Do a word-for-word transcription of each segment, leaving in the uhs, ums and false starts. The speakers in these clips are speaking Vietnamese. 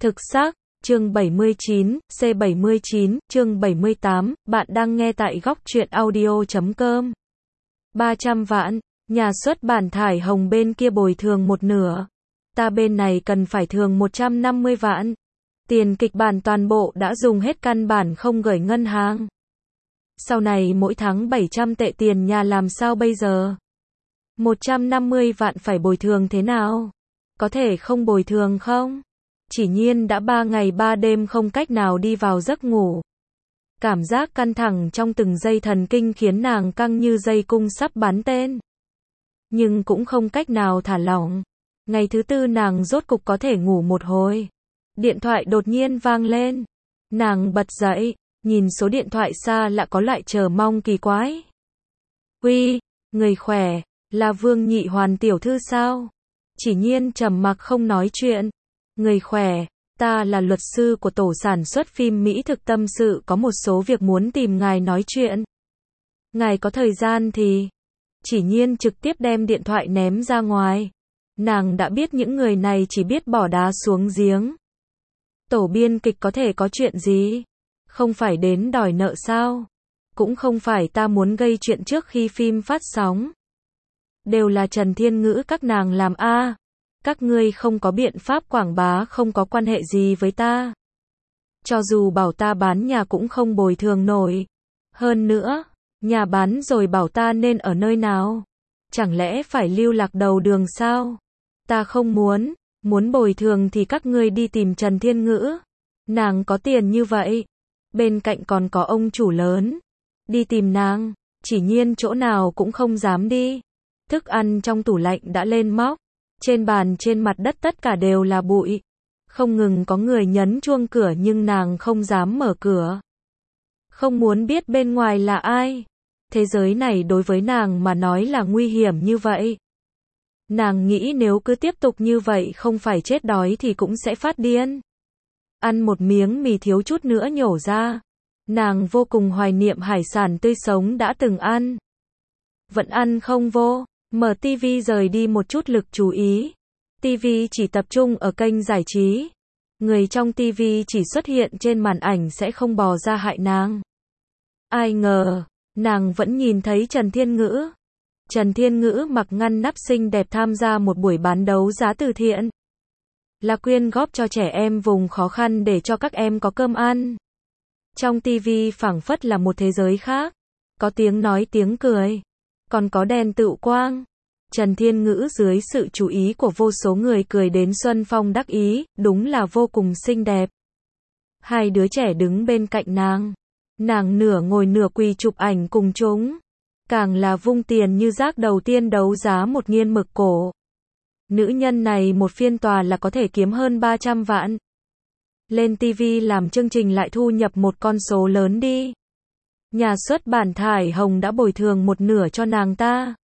Thực xác, chương bảy mươi chín, C bảy mươi chín, chương bảy mươi tám, bạn đang nghe tại góc truyện audio chấm com. ba trăm vạn, nhà xuất bản Thải Hồng bên kia bồi thường một nửa. Ta bên này cần phải thường một trăm năm mươi vạn. Tiền kịch bản toàn bộ đã dùng hết, căn bản không gửi ngân hàng. Sau này mỗi tháng bảy trăm tệ tiền nhà làm sao bây giờ? một trăm năm mươi vạn phải bồi thường thế nào? Có thể không bồi thường không? Chỉ Nhiên đã ba ngày ba đêm không cách nào đi vào giấc ngủ. Cảm giác căng thẳng trong từng dây thần kinh khiến nàng căng như dây cung sắp bắn tên. Nhưng cũng không cách nào thả lỏng. Ngày thứ tư nàng rốt cục có thể ngủ một hồi. Điện thoại đột nhiên vang lên. Nàng bật dậy, nhìn số điện thoại xa lạ có loại chờ mong kỳ quái. Uy, người khỏe, là Vương Nhị Hoàn tiểu thư sao? Chỉ Nhiên trầm mặc không nói chuyện. Người khỏe, ta là luật sư của tổ sản xuất phim Mỹ Thực tâm sự có một số việc muốn tìm ngài nói chuyện. Ngài có thời gian thì... Chỉ Nhiên trực tiếp đem điện thoại ném ra ngoài. Nàng đã biết những người này chỉ biết bỏ đá xuống giếng. Tổ biên kịch có thể có chuyện gì? Không phải đến đòi nợ sao? Cũng không phải ta muốn gây chuyện trước khi phim phát sóng. Đều là Trần Thiên Ngữ các nàng làm a. À, các ngươi không có biện pháp quảng bá, không có quan hệ gì với ta. Cho dù bảo ta bán nhà cũng không bồi thường nổi. Hơn nữa, nhà bán rồi bảo ta nên ở nơi nào? Chẳng lẽ phải lưu lạc đầu đường sao? Ta không muốn, muốn bồi thường thì các ngươi đi tìm Trần Thiên Ngữ. Nàng có tiền như vậy. Bên cạnh còn có ông chủ lớn. Đi tìm nàng, Chỉ Nhiên chỗ nào cũng không dám đi. Thức ăn trong tủ lạnh đã lên móc. Trên bàn trên mặt đất tất cả đều là bụi. Không ngừng có người nhấn chuông cửa nhưng nàng không dám mở cửa. Không muốn biết bên ngoài là ai. Thế giới này đối với nàng mà nói là nguy hiểm như vậy. Nàng nghĩ nếu cứ tiếp tục như vậy không phải chết đói thì cũng sẽ phát điên. Ăn một miếng mì thiếu chút nữa nhổ ra. Nàng vô cùng hoài niệm hải sản tươi sống đã từng ăn. Vẫn ăn không vô. Mở tivi rời đi một chút lực chú ý. Tivi chỉ tập trung ở kênh giải trí. Người trong tivi chỉ xuất hiện trên màn ảnh sẽ không bò ra hại nàng. Ai ngờ, nàng vẫn nhìn thấy Trần Thiên Ngữ. Trần Thiên Ngữ mặc ngăn nắp xinh đẹp tham gia một buổi bán đấu giá từ thiện. Là quyên góp cho trẻ em vùng khó khăn để cho các em có cơm ăn. Trong tivi phảng phất là một thế giới khác. Có tiếng nói tiếng cười. Còn có đèn tựu quang. Trần Thiên Ngữ dưới sự chú ý của vô số người cười đến Xuân Phong đắc ý, đúng là vô cùng xinh đẹp. Hai đứa trẻ đứng bên cạnh nàng. Nàng nửa ngồi nửa quỳ chụp ảnh cùng chúng. Càng là vung tiền như rác, đầu tiên đấu giá một nghiên mực cổ. Nữ nhân này một phiên tòa là có thể kiếm hơn ba trăm vạn. Lên tivi làm chương trình lại thu nhập một con số lớn đi. Nhà xuất bản Thải Hồng đã bồi thường một nửa cho nàng ta.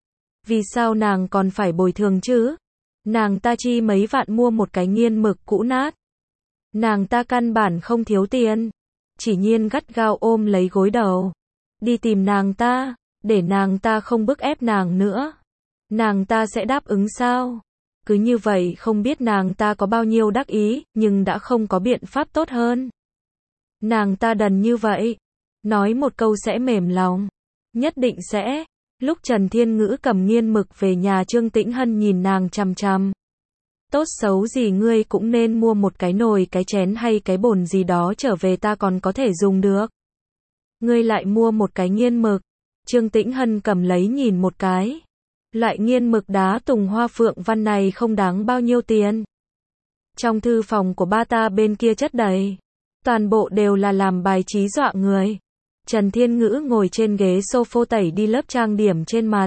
Vì sao nàng còn phải bồi thường chứ? Nàng ta chi mấy vạn mua một cái nghiên mực cũ nát. Nàng ta căn bản không thiếu tiền. Chỉ Nhiên gắt gao ôm lấy gối đầu. Đi tìm nàng ta, để nàng ta không bức ép nàng nữa. Nàng ta sẽ đáp ứng sao? Cứ như vậy không biết nàng ta có bao nhiêu đắc ý, nhưng đã không có biện pháp tốt hơn. Nàng ta đần như vậy. Nói một câu sẽ mềm lòng. Nhất định sẽ. Lúc Trần Thiên Ngữ cầm nghiên mực về nhà, Trương Tĩnh Hân nhìn nàng chằm chằm. Tốt xấu gì ngươi cũng nên mua một cái nồi, cái chén hay cái bồn gì đó trở về, ta còn có thể dùng được. Ngươi lại mua một cái nghiên mực. Trương Tĩnh Hân cầm lấy nhìn một cái. Loại nghiên mực đá tùng hoa phượng văn này không đáng bao nhiêu tiền. Trong thư phòng của ba ta bên kia chất đầy. Toàn bộ đều là làm bài trí dọa người. Trần Thiên Ngữ ngồi trên ghế sofa tẩy đi lớp trang điểm trên mặt.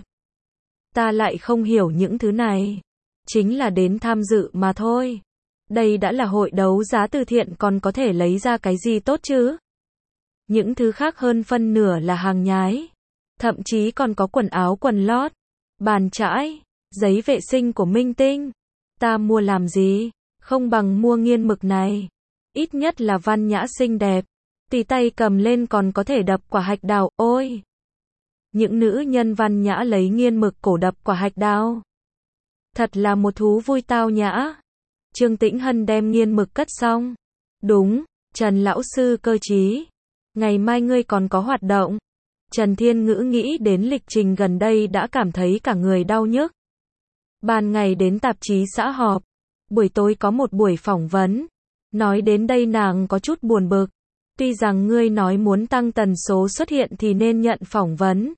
Ta lại không hiểu những thứ này. Chính là đến tham dự mà thôi. Đây đã là hội đấu giá từ thiện, còn có thể lấy ra cái gì tốt chứ? Những thứ khác hơn phân nửa là hàng nhái. Thậm chí còn có quần áo quần lót, bàn chải, giấy vệ sinh của minh tinh. Ta mua làm gì? Không bằng mua nghiên mực này. Ít nhất là văn nhã xinh đẹp. Tì tay cầm lên còn có thể đập quả hạch đào, ôi! Những nữ nhân văn nhã lấy nghiên mực cổ đập quả hạch đào. Thật là một thú vui tao nhã. Trương Tĩnh Hân đem nghiên mực cất xong. Đúng, Trần lão sư cơ trí. Ngày mai ngươi còn có hoạt động. Trần Thiên Ngữ nghĩ đến lịch trình gần đây đã cảm thấy cả người đau nhức. Ban ngày đến tạp chí xã họp, buổi tối có một buổi phỏng vấn. Nói đến đây nàng có chút buồn bực. Tuy rằng ngươi nói muốn tăng tần số xuất hiện thì nên nhận phỏng vấn.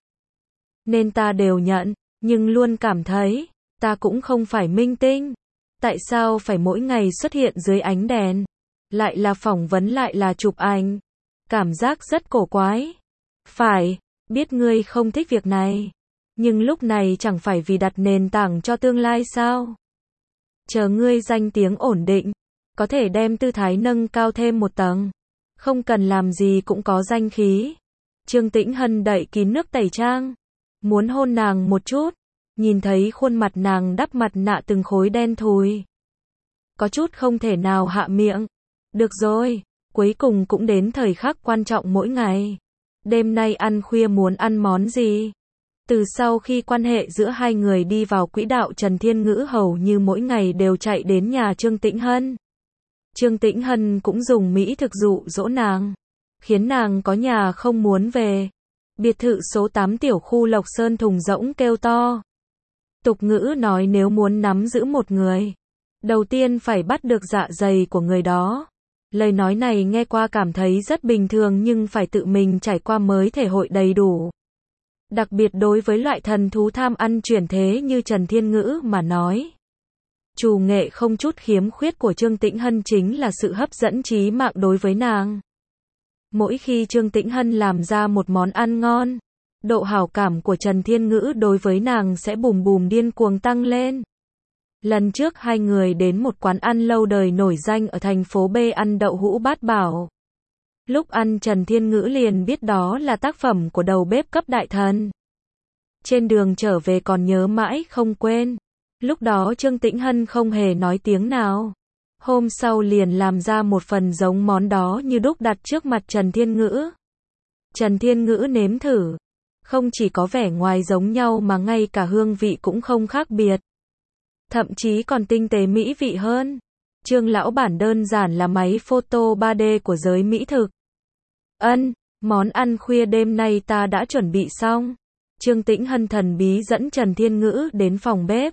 Nên ta đều nhận, nhưng luôn cảm thấy, ta cũng không phải minh tinh. Tại sao phải mỗi ngày xuất hiện dưới ánh đèn? Lại là phỏng vấn lại là chụp ảnh. Cảm giác rất cổ quái. Phải, biết ngươi không thích việc này. Nhưng lúc này chẳng phải vì đặt nền tảng cho tương lai sao? Chờ ngươi danh tiếng ổn định, có thể đem tư thái nâng cao thêm một tầng. Không cần làm gì cũng có danh khí. Trương Tĩnh Hân đậy kín nước tẩy trang. Muốn hôn nàng một chút. Nhìn thấy khuôn mặt nàng đắp mặt nạ từng khối đen thùi. Có chút không thể nào hạ miệng. Được rồi, cuối cùng cũng đến thời khắc quan trọng mỗi ngày. Đêm nay ăn khuya muốn ăn món gì? Từ sau khi quan hệ giữa hai người đi vào quỹ đạo, Trần Thiên Ngữ hầu như mỗi ngày đều chạy đến nhà Trương Tĩnh Hân. Trương Tĩnh Hân cũng dùng mỹ thực dụ dỗ nàng, khiến nàng có nhà không muốn về. Biệt thự số tám tiểu khu Lộc Sơn thùng rỗng kêu to. Tục ngữ nói nếu muốn nắm giữ một người, đầu tiên phải bắt được dạ dày của người đó. Lời nói này nghe qua cảm thấy rất bình thường nhưng phải tự mình trải qua mới thể hội đầy đủ. Đặc biệt đối với loại thần thú tham ăn chuyển thế như Trần Thiên Ngữ mà nói. Trù nghệ không chút khiếm khuyết của Trương Tĩnh Hân chính là sự hấp dẫn trí mạng đối với nàng. Mỗi khi Trương Tĩnh Hân làm ra một món ăn ngon, độ hảo cảm của Trần Thiên Ngữ đối với nàng sẽ bùm bùm điên cuồng tăng lên. Lần trước hai người đến một quán ăn lâu đời nổi danh ở thành phố B ăn đậu hũ bát bảo. Lúc ăn Trần Thiên Ngữ liền biết đó là tác phẩm của đầu bếp cấp đại thần. Trên đường trở về còn nhớ mãi không quên. Lúc đó Trương Tĩnh Hân không hề nói tiếng nào. Hôm sau liền làm ra một phần giống món đó như đúc đặt trước mặt Trần Thiên Ngữ. Trần Thiên Ngữ nếm thử. Không chỉ có vẻ ngoài giống nhau mà ngay cả hương vị cũng không khác biệt. Thậm chí còn tinh tế mỹ vị hơn. Trương lão bản đơn giản là máy photo ba D của giới mỹ thực. Ân, món ăn khuya đêm nay ta đã chuẩn bị xong. Trương Tĩnh Hân thần bí dẫn Trần Thiên Ngữ đến phòng bếp.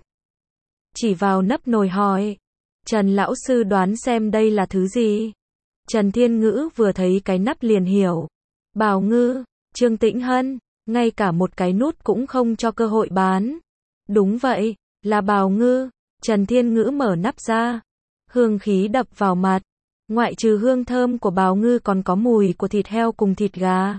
Chỉ vào nắp nồi hỏi. Trần lão sư đoán xem đây là thứ gì? Trần Thiên Ngữ vừa thấy cái nắp liền hiểu. Bào ngư. Trương Tĩnh Hân, ngay cả một cái nút cũng không cho cơ hội bán. Đúng vậy, là bào ngư. Trần Thiên Ngữ mở nắp ra. Hương khí đập vào mặt. Ngoại trừ hương thơm của bào ngư còn có mùi của thịt heo cùng thịt gà.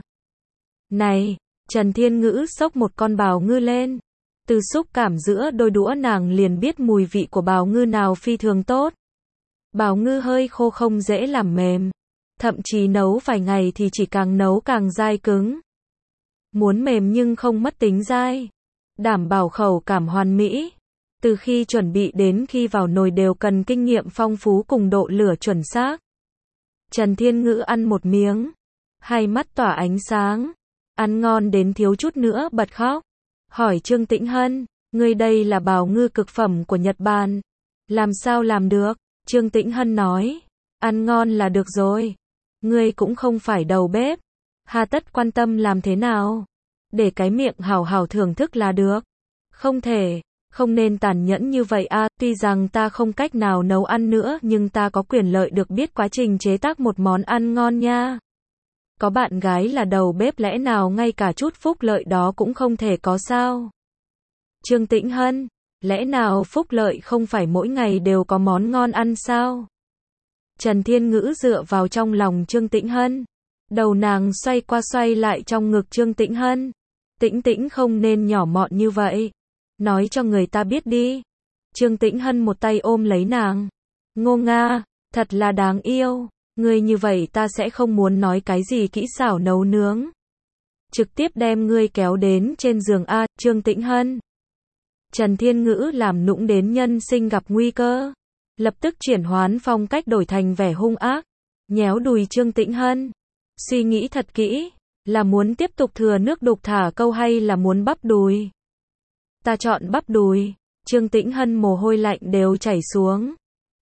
Này, Trần Thiên Ngữ xốc một con bào ngư lên. Từ xúc cảm giữa đôi đũa nàng liền biết mùi vị của bào ngư nào phi thường tốt. Bào ngư hơi khô không dễ làm mềm. Thậm chí nấu vài ngày thì chỉ càng nấu càng dai cứng. Muốn mềm nhưng không mất tính dai. Đảm bảo khẩu cảm hoàn mỹ. Từ khi chuẩn bị đến khi vào nồi đều cần kinh nghiệm phong phú cùng độ lửa chuẩn xác. Trần Thiên Ngữ ăn một miếng. Hai mắt tỏa ánh sáng. Ăn ngon đến thiếu chút nữa bật khóc. Hỏi Trương Tĩnh Hân, ngươi đây là bào ngư cực phẩm của Nhật Bản. Làm sao làm được? Trương Tĩnh Hân nói, ăn ngon là được rồi. Ngươi cũng không phải đầu bếp. Hà tất quan tâm làm thế nào? Để cái miệng hào hào thưởng thức là được. Không thể, không nên tàn nhẫn như vậy a. Tuy rằng ta không cách nào nấu ăn nữa nhưng ta có quyền lợi được biết quá trình chế tác một món ăn ngon nha. Có bạn gái là đầu bếp lẽ nào ngay cả chút phúc lợi đó cũng không thể có sao? Trương Tĩnh Hân, lẽ nào phúc lợi không phải mỗi ngày đều có món ngon ăn sao? Trần Thiên Ngữ dựa vào trong lòng Trương Tĩnh Hân. Đầu nàng xoay qua xoay lại trong ngực Trương Tĩnh Hân. Tĩnh Tĩnh không nên nhỏ mọn như vậy. Nói cho người ta biết đi. Trương Tĩnh Hân một tay ôm lấy nàng. Ngô Nga, thật là đáng yêu. Ngươi như vậy ta sẽ không muốn nói cái gì kỹ xảo nấu nướng. Trực tiếp đem ngươi kéo đến trên giường a. Trương Tĩnh Hân. Trần Thiên Ngữ làm nũng đến nhân sinh gặp nguy cơ. Lập tức chuyển hoán phong cách đổi thành vẻ hung ác. Nhéo đùi Trương Tĩnh Hân. Suy nghĩ thật kỹ. Là muốn tiếp tục thừa nước đục thả câu hay là muốn bắp đùi? Ta chọn bắp đùi. Trương Tĩnh Hân mồ hôi lạnh đều chảy xuống.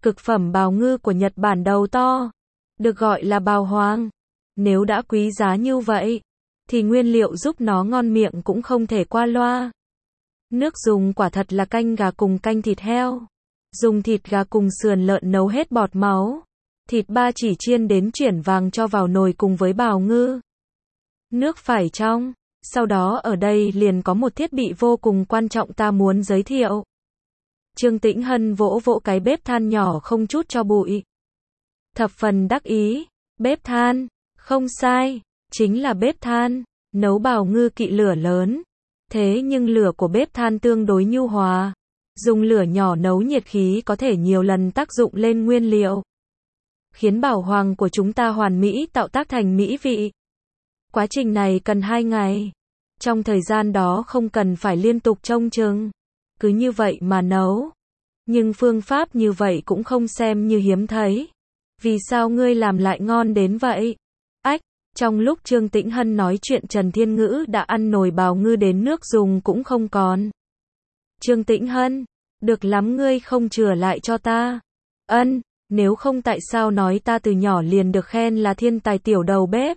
Cực phẩm bào ngư của Nhật Bản đầu to, được gọi là bào hoàng. Nếu đã quý giá như vậy, thì nguyên liệu giúp nó ngon miệng cũng không thể qua loa. Nước dùng quả thật là canh gà cùng canh thịt heo. Dùng thịt gà cùng sườn lợn nấu hết bọt máu. Thịt ba chỉ chiên đến chuyển vàng cho vào nồi cùng với bào ngư. Nước phải trong. Sau đó ở đây liền có một thiết bị vô cùng quan trọng ta muốn giới thiệu. Trương Tĩnh Hân vỗ vỗ cái bếp than nhỏ không chút cho bụi. Thập phần đắc ý. Bếp than. Không sai. Chính là bếp than. Nấu bào ngư kỵ lửa lớn. Thế nhưng lửa của bếp than tương đối nhu hòa. Dùng lửa nhỏ nấu nhiệt khí có thể nhiều lần tác dụng lên nguyên liệu. Khiến bào hoàng của chúng ta hoàn mỹ tạo tác thành mỹ vị. Quá trình này cần hai ngày. Trong thời gian đó không cần phải liên tục trông chừng. Cứ như vậy mà nấu. Nhưng phương pháp như vậy cũng không xem như hiếm thấy. Vì sao ngươi làm lại ngon đến vậy? Ách, trong lúc Trương Tĩnh Hân nói chuyện Trần Thiên Ngữ đã ăn nồi bào ngư đến nước dùng cũng không còn. Trương Tĩnh Hân, được lắm ngươi không chừa lại cho ta. Ân, nếu không tại sao nói ta từ nhỏ liền được khen là thiên tài tiểu đầu bếp.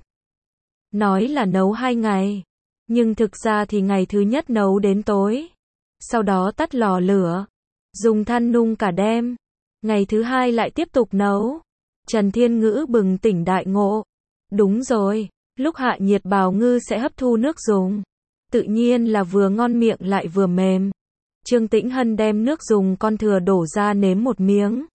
Nói là nấu hai ngày. Nhưng thực ra thì ngày thứ nhất nấu đến tối. Sau đó tắt lò lửa. Dùng than nung cả đêm. Ngày thứ hai lại tiếp tục nấu. Trần Thiên Ngữ bừng tỉnh đại ngộ. Đúng rồi, lúc hạ nhiệt bào ngư sẽ hấp thu nước dùng. Tự nhiên là vừa ngon miệng lại vừa mềm. Trương Tĩnh Hân đem nước dùng con thừa đổ ra nếm một miếng.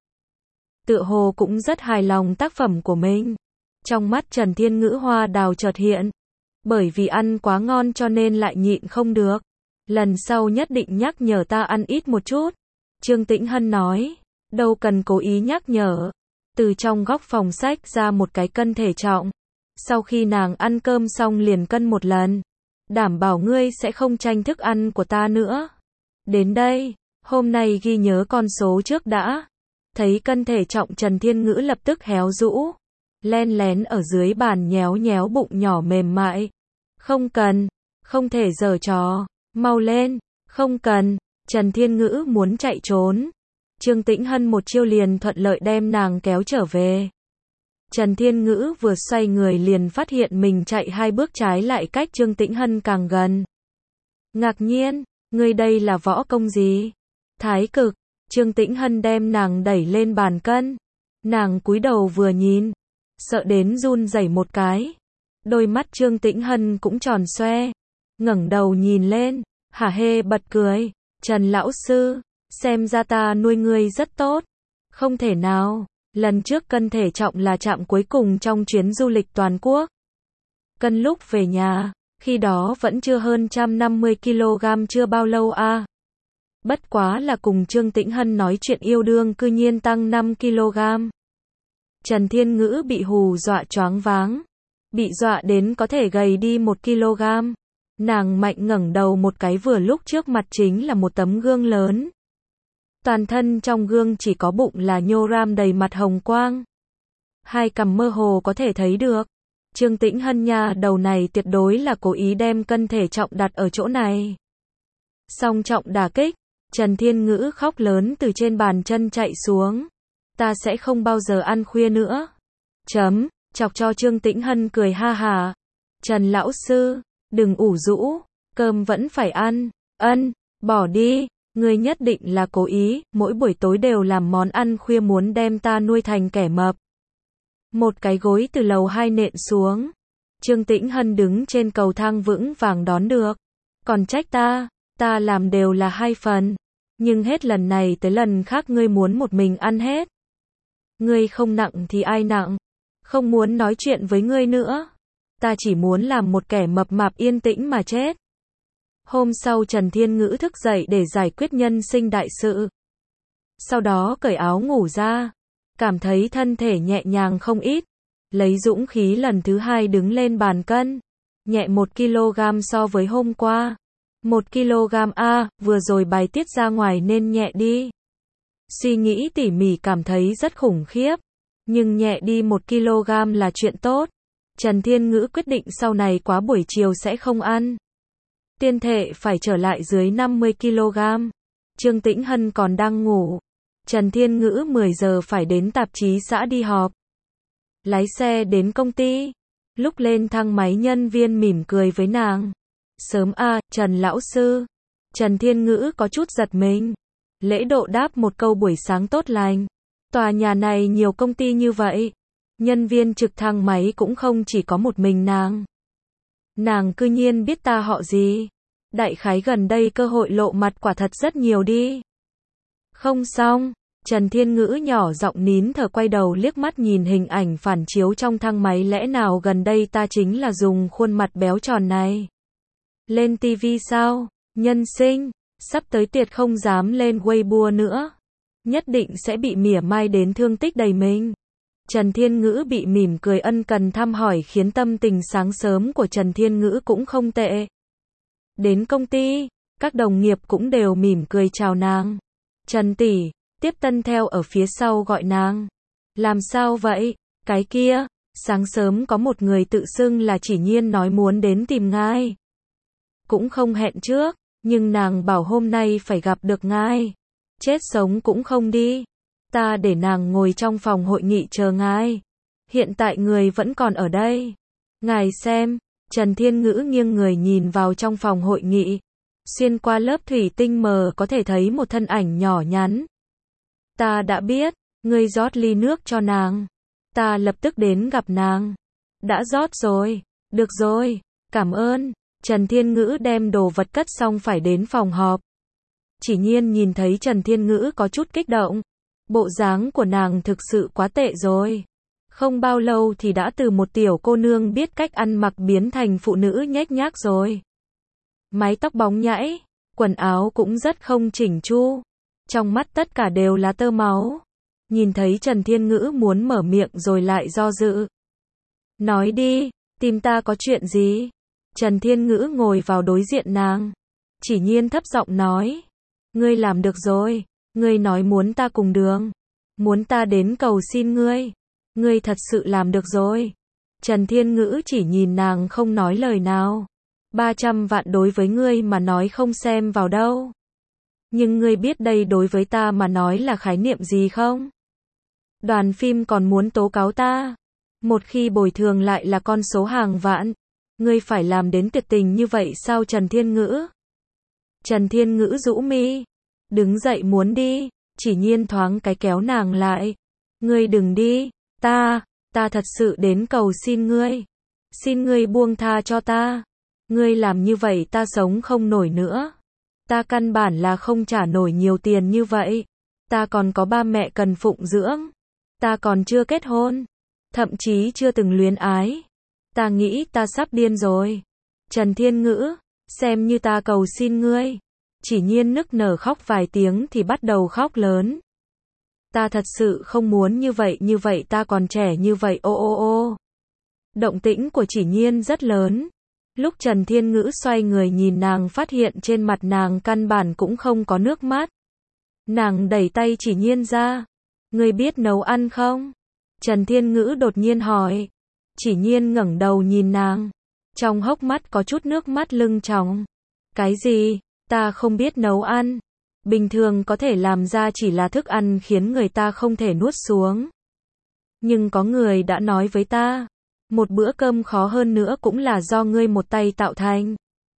Tựa hồ cũng rất hài lòng tác phẩm của mình. Trong mắt Trần Thiên Ngữ hoa đào chợt hiện. Bởi vì ăn quá ngon cho nên lại nhịn không được. Lần sau nhất định nhắc nhở ta ăn ít một chút. Trương Tĩnh Hân nói. Đâu cần cố ý nhắc nhở. Từ trong góc phòng sách ra một cái cân thể trọng. Sau khi nàng ăn cơm xong liền cân một lần. Đảm bảo ngươi sẽ không tranh thức ăn của ta nữa. Đến đây, hôm nay ghi nhớ con số trước đã. Thấy cân thể trọng Trần Thiên Ngữ lập tức héo rũ. Len lén ở dưới bàn nhéo nhéo bụng nhỏ mềm mại. Không cần, không thể giở trò, mau lên, không cần. Trần Thiên Ngữ muốn chạy trốn. Trương Tĩnh Hân một chiêu liền thuận lợi đem nàng kéo trở về. Trần Thiên Ngữ vừa xoay người liền phát hiện mình chạy hai bước trái lại cách Trương Tĩnh Hân càng gần. Ngạc nhiên, ngươi đây là võ công gì? Thái cực. Trương Tĩnh Hân đem nàng đẩy lên bàn cân. Nàng cúi đầu vừa nhìn, sợ đến run rẩy một cái. Đôi mắt Trương Tĩnh Hân cũng tròn xoe. Ngẩng đầu nhìn lên, hả hê bật cười. Trần lão sư, xem ra ta nuôi ngươi rất tốt. Không thể nào, lần trước cân thể trọng là trạm cuối cùng trong chuyến du lịch toàn quốc. Cân lúc về nhà, khi đó vẫn chưa hơn một trăm năm mươi ki lô gam chưa bao lâu à. Bất quá là cùng Trương Tĩnh Hân nói chuyện yêu đương cư nhiên tăng năm ki lô gam. Trần Thiên Ngữ bị hù dọa choáng váng. Bị dọa đến có thể gầy đi một ki lô gam. Nàng mạnh ngẩng đầu một cái vừa lúc trước mặt chính là một tấm gương lớn. Toàn thân trong gương chỉ có bụng là nhô ram đầy mặt hồng quang. Hai cằm mơ hồ có thể thấy được. Trương Tĩnh Hân nha đầu này tuyệt đối là cố ý đem cân thể trọng đặt ở chỗ này. Song trọng đả kích. Trần Thiên Ngữ khóc lớn từ trên bàn chân chạy xuống. Ta sẽ không bao giờ ăn khuya nữa. Chấm, chọc cho Trương Tĩnh Hân cười ha hà. Trần lão sư, đừng ủ rũ, cơm vẫn phải ăn. Ân, bỏ đi, ngươi nhất định là cố ý, mỗi buổi tối đều làm món ăn khuya muốn đem ta nuôi thành kẻ mập. Một cái gối từ lầu hai nện xuống. Trương Tĩnh Hân đứng trên cầu thang vững vàng đón được. Còn trách ta, ta làm đều là hai phần. Nhưng hết lần này tới lần khác ngươi muốn một mình ăn hết. Ngươi không nặng thì ai nặng. Không muốn nói chuyện với ngươi nữa. Ta chỉ muốn làm một kẻ mập mạp yên tĩnh mà chết. Hôm sau Trần Thiên Ngữ thức dậy để giải quyết nhân sinh đại sự. Sau đó cởi áo ngủ ra. Cảm thấy thân thể nhẹ nhàng không ít. Lấy dũng khí lần thứ hai đứng lên bàn cân. Nhẹ một ki lô gam so với hôm qua. Một ki lô gam a, vừa rồi bài tiết ra ngoài nên nhẹ đi. Suy nghĩ tỉ mỉ cảm thấy rất khủng khiếp. Nhưng nhẹ đi một ki lô gam là chuyện tốt. Trần Thiên Ngữ quyết định sau này quá buổi chiều sẽ không ăn. Tiên thể phải trở lại dưới năm mươi ki lô gam. Trương Tĩnh Hân còn đang ngủ. Trần Thiên Ngữ mười giờ phải đến tạp chí xã đi họp. Lái xe đến công ty. Lúc lên thang máy nhân viên mỉm cười với nàng. Sớm a, Trần lão sư. Trần Thiên Ngữ có chút giật mình. Lễ độ đáp một câu buổi sáng tốt lành. Tòa nhà này nhiều công ty như vậy. Nhân viên trực thang máy cũng không chỉ có một mình nàng. Nàng cư nhiên biết ta họ gì. Đại khái gần đây cơ hội lộ mặt quả thật rất nhiều đi. Không xong. Trần Thiên Ngữ nhỏ giọng nín thở quay đầu liếc mắt nhìn hình ảnh phản chiếu trong thang máy, lẽ nào gần đây ta chính là dùng khuôn mặt béo tròn này. Lên tivi sao? Nhân sinh, sắp tới tuyệt không dám lên Weibo nữa. Nhất định sẽ bị mỉa mai đến thương tích đầy mình. Trần Thiên Ngữ bị mỉm cười ân cần thăm hỏi khiến tâm tình sáng sớm của Trần Thiên Ngữ cũng không tệ. Đến công ty, các đồng nghiệp cũng đều mỉm cười chào nàng. Trần tỷ, Tiếp Tân theo ở phía sau gọi nàng. Làm sao vậy? Cái kia, sáng sớm có một người tự xưng là Chỉ Nhiên nói muốn đến tìm ngài. Cũng không hẹn trước, nhưng nàng bảo hôm nay phải gặp được ngài. Chết sống cũng không đi. Ta để nàng ngồi trong phòng hội nghị chờ ngài. Hiện tại người vẫn còn ở đây. Ngài xem, Trần Thiên Ngữ nghiêng người nhìn vào trong phòng hội nghị. Xuyên qua lớp thủy tinh mờ có thể thấy một thân ảnh nhỏ nhắn. Ta đã biết, ngươi rót ly nước cho nàng. Ta lập tức đến gặp nàng. Đã rót rồi. Được rồi, cảm ơn. Trần Thiên Ngữ đem đồ vật cất xong phải đến phòng họp. Chỉ Nhiên nhìn thấy Trần Thiên Ngữ có chút kích động. Bộ dáng của nàng thực sự quá tệ rồi. Không bao lâu thì đã từ một tiểu cô nương biết cách ăn mặc biến thành phụ nữ nhếch nhác rồi. Mái tóc bóng nhãy, quần áo cũng rất không chỉnh chu. Trong mắt tất cả đều là tơ máu. Nhìn thấy Trần Thiên Ngữ muốn mở miệng rồi lại do dự. Nói đi, tìm ta có chuyện gì? Trần Thiên Ngữ ngồi vào đối diện nàng. Chỉ Nhiên thấp giọng nói. Ngươi làm được rồi. Ngươi nói muốn ta cùng đường. Muốn ta đến cầu xin ngươi. Ngươi thật sự làm được rồi. Trần Thiên Ngữ chỉ nhìn nàng không nói lời nào. ba trăm vạn đối với ngươi mà nói không xem vào đâu. Nhưng ngươi biết đây đối với ta mà nói là khái niệm gì không? Đoàn phim còn muốn tố cáo ta. Một khi bồi thường lại là con số hàng vạn. Ngươi phải làm đến tuyệt tình như vậy sao Trần Thiên Ngữ? Trần Thiên Ngữ rũ mi. Đứng dậy muốn đi. Chỉ Nhiên thoáng cái kéo nàng lại. Ngươi đừng đi. Ta, ta thật sự đến cầu xin ngươi. Xin ngươi buông tha cho ta. Ngươi làm như vậy ta sống không nổi nữa. Ta căn bản là không trả nổi nhiều tiền như vậy. Ta còn có ba mẹ cần phụng dưỡng. Ta còn chưa kết hôn. Thậm chí chưa từng luyến ái. Ta nghĩ ta sắp điên rồi. Trần Thiên Ngữ, xem như ta cầu xin ngươi. Chỉ Nhiên nức nở khóc vài tiếng thì bắt đầu khóc lớn. Ta thật sự không muốn như vậy như vậy ta còn trẻ như vậy ô ô ô. Động tĩnh của Chỉ Nhiên rất lớn. Lúc Trần Thiên Ngữ xoay người nhìn nàng phát hiện trên mặt nàng căn bản cũng không có nước mắt. Nàng đẩy tay Chỉ Nhiên ra. Ngươi biết nấu ăn không? Trần Thiên Ngữ đột nhiên hỏi. Chỉ Nhiên ngẩng đầu nhìn nàng. Trong hốc mắt có chút nước mắt lưng tròng. Cái gì? Ta không biết nấu ăn. Bình thường có thể làm ra chỉ là thức ăn khiến người ta không thể nuốt xuống. Nhưng có người đã nói với ta. Một bữa cơm khó hơn nữa cũng là do ngươi một tay tạo thành.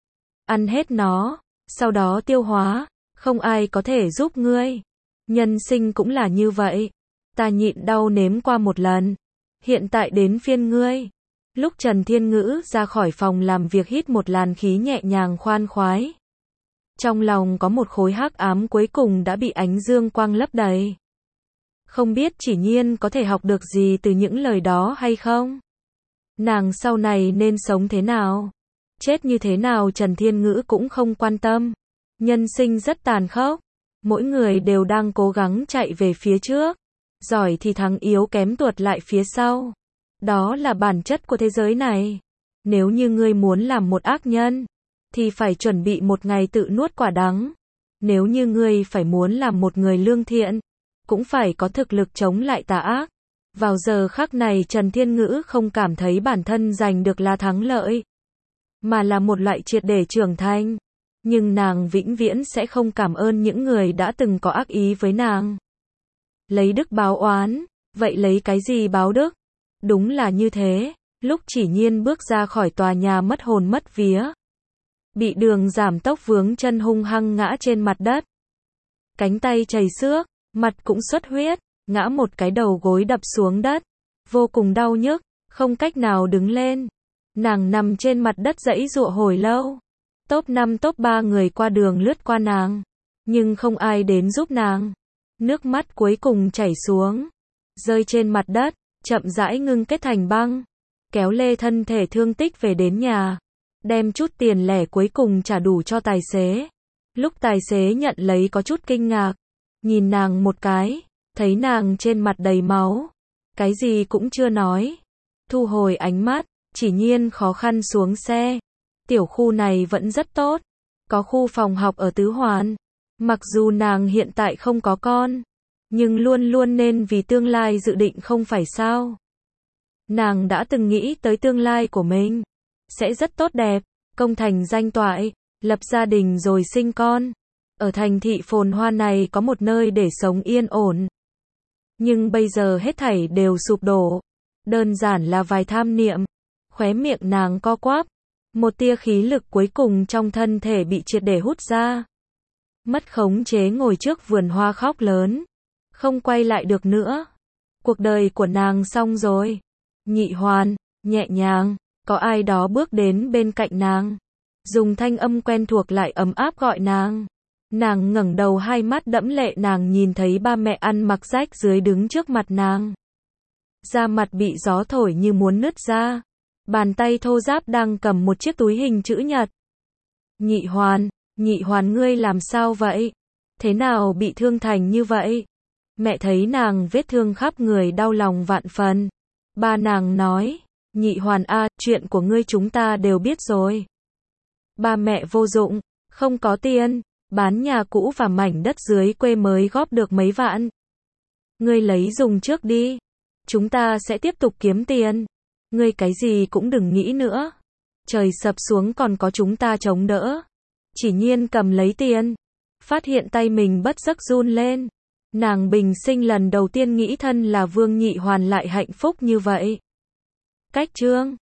Ăn hết nó, sau đó tiêu hóa, không ai có thể giúp ngươi. Nhân sinh cũng là như vậy. Ta nhịn đau nếm qua một lần. Hiện tại đến phiên ngươi. Lúc Trần Thiên Ngữ ra khỏi phòng làm việc hít một làn khí nhẹ nhàng khoan khoái. Trong lòng có một khối hắc ám cuối cùng đã bị ánh dương quang lấp đầy. Không biết Chỉ Nhiên có thể học được gì từ những lời đó hay không? Nàng sau này nên sống thế nào? Chết như thế nào Trần Thiên Ngữ cũng không quan tâm. Nhân sinh rất tàn khốc. Mỗi người đều đang cố gắng chạy về phía trước. Giỏi thì thắng, yếu kém tuột lại phía sau. Đó là bản chất của thế giới này. Nếu như ngươi muốn làm một ác nhân, thì phải chuẩn bị một ngày tự nuốt quả đắng. Nếu như ngươi phải muốn làm một người lương thiện, cũng phải có thực lực chống lại tà ác. Vào giờ khắc này Trần Thiên Ngữ không cảm thấy bản thân giành được là thắng lợi, mà là một loại triệt để trưởng thành. Nhưng nàng vĩnh viễn sẽ không cảm ơn những người đã từng có ác ý với nàng. Lấy đức báo oán, vậy lấy cái gì báo đức? Đúng là như thế, lúc Chỉ Nhiên bước ra khỏi tòa nhà mất hồn mất vía. Bị Đường giảm tốc vướng chân hung hăng ngã trên mặt đất. Cánh tay chảy xước, mặt cũng xuất huyết, ngã một cái đầu gối đập xuống đất. Vô cùng đau nhức, không cách nào đứng lên. Nàng nằm trên mặt đất giãy giụa hồi lâu. Top năm top ba người qua đường lướt qua nàng. Nhưng không ai đến giúp nàng. Nước mắt cuối cùng chảy xuống. Rơi trên mặt đất, chậm rãi ngưng kết thành băng. Kéo lê thân thể thương tích về đến nhà. Đem chút tiền lẻ cuối cùng trả đủ cho tài xế. Lúc tài xế nhận lấy có chút kinh ngạc. Nhìn nàng một cái, thấy nàng trên mặt đầy máu. Cái gì cũng chưa nói. Thu hồi ánh mắt, Chỉ Nhiên khó khăn xuống xe. Tiểu khu này vẫn rất tốt. Có khu phòng học ở Tứ Hoàn. Mặc dù nàng hiện tại không có con, nhưng luôn luôn nên vì tương lai dự định không phải sao. Nàng đã từng nghĩ tới tương lai của mình. Sẽ rất tốt đẹp, công thành danh toại, lập gia đình rồi sinh con. Ở thành thị phồn hoa này có một nơi để sống yên ổn. Nhưng bây giờ hết thảy đều sụp đổ. Đơn giản là vài tham niệm. Khóe miệng nàng co quắp. Một tia khí lực cuối cùng trong thân thể bị triệt để hút ra. Mất khống chế ngồi trước vườn hoa khóc lớn. Không quay lại được nữa. Cuộc đời của nàng xong rồi. Nhị Hoàn, nhẹ nhàng, có ai đó bước đến bên cạnh nàng. Dùng thanh âm quen thuộc lại ấm áp gọi nàng. Nàng ngẩng đầu, hai mắt đẫm lệ, nàng nhìn thấy ba mẹ ăn mặc rách rưới đứng trước mặt nàng. Da mặt bị gió thổi như muốn nứt ra. Bàn tay thô ráp đang cầm một chiếc túi hình chữ nhật. Nhị Hoàn, Nhị Hoàn ngươi làm sao vậy? Thế nào bị thương thành như vậy? Mẹ thấy nàng vết thương khắp người đau lòng vạn phần. Ba nàng nói, Nhị Hoàn a, chuyện của ngươi chúng ta đều biết rồi. Ba mẹ vô dụng, không có tiền, bán nhà cũ và mảnh đất dưới quê mới góp được mấy vạn. Ngươi lấy dùng trước đi. Chúng ta sẽ tiếp tục kiếm tiền. Ngươi cái gì cũng đừng nghĩ nữa. Trời sập xuống còn có chúng ta chống đỡ. Chỉ Nhiên cầm lấy tiền. Phát hiện tay mình bất giấc run lên. Nàng bình sinh lần đầu tiên nghĩ thân là Vương Nhị Hoàn lại hạnh phúc như vậy. Cách chương